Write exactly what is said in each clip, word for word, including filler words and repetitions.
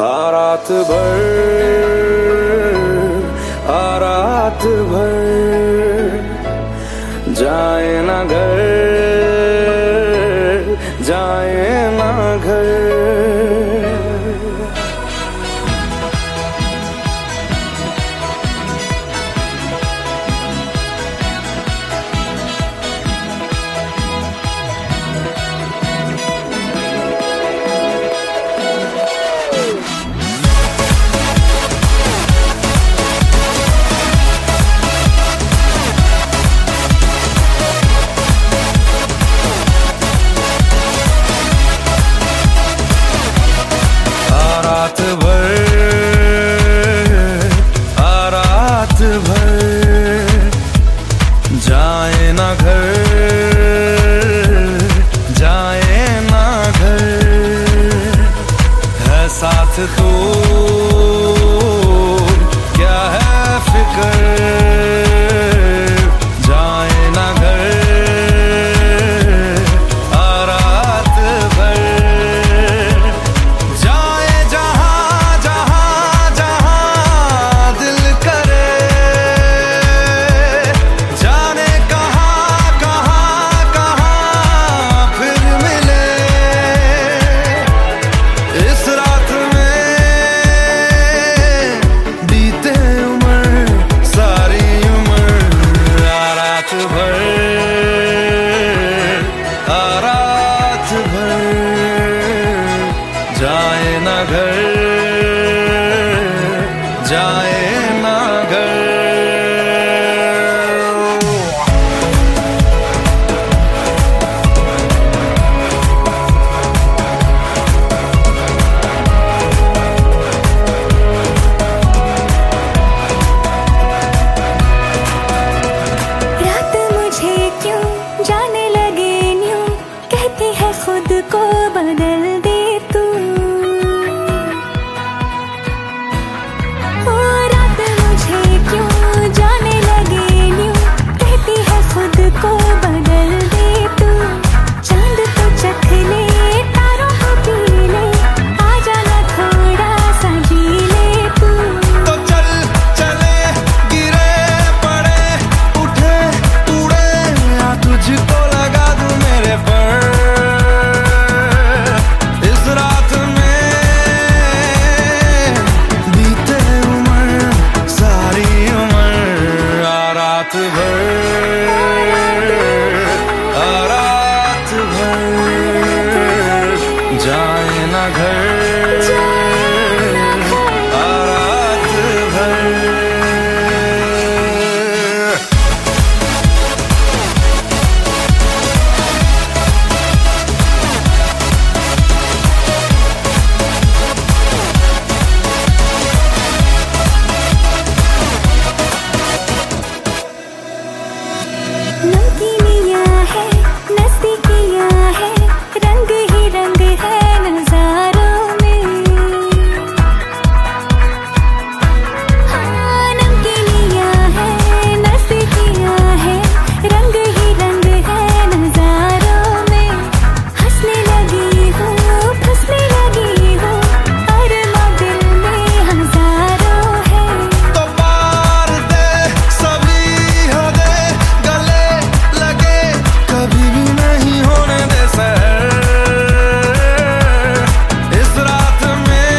आ रात भर, आ रात भर, जाए ना घर, जाए ना घर। रात भर, आ रात भर, जाए ना घर, जाए ना घर। है साथ तो क्या है फिक्र, जाए ना घर, आ रात भर। जाए ना घर, जाए ना घर। रात मुझे क्यों जाने लगे न्यूं, कहती है खुद को बदल दे तू। ओ रात मुझे क्यों जाने लगे न्यूं, कहती है खुद को बदल दे तू। चांद तो चख ले, तारों को पी ले, आ जाना थोड़ा सा जी ले तू। तो चल चले, गिरे पड़े, उठे उड़े, या तुझको लगा दूं मेरे पर। इस रात में बीते उम्र, सारी उम्र, आ रात भर, आ रात भर, जाए ना घर, आ रात भर। नमकीनियाँ है, नज़दीकियाँ है, रंग ही रंग है नज़ारों में। हाँ नमकीनियाँ है, नज़दीकियाँ है, रंग ही रंग है नज़ारों में। हंसने लगी हूँ, फंसने लगी हूँ, अरमा दिल में हज़ारों है। तो पार दे सभी हदे, गले लगे कभी भी नहीं होने दे सहर। इस रात में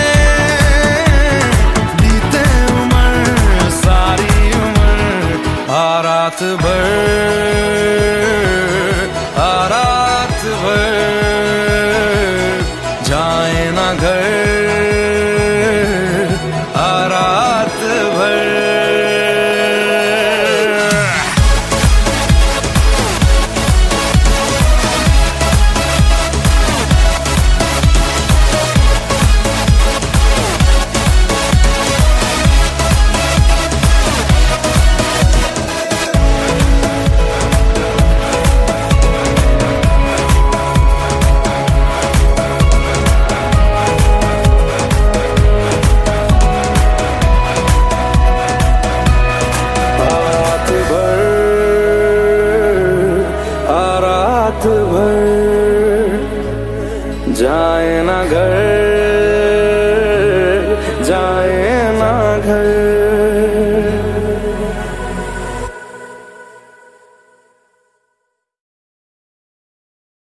बीते उम्र, सारी उम्र, आ रात भर, आ रात भर, जाए ना घर, आ रात भर। जाए ना घर।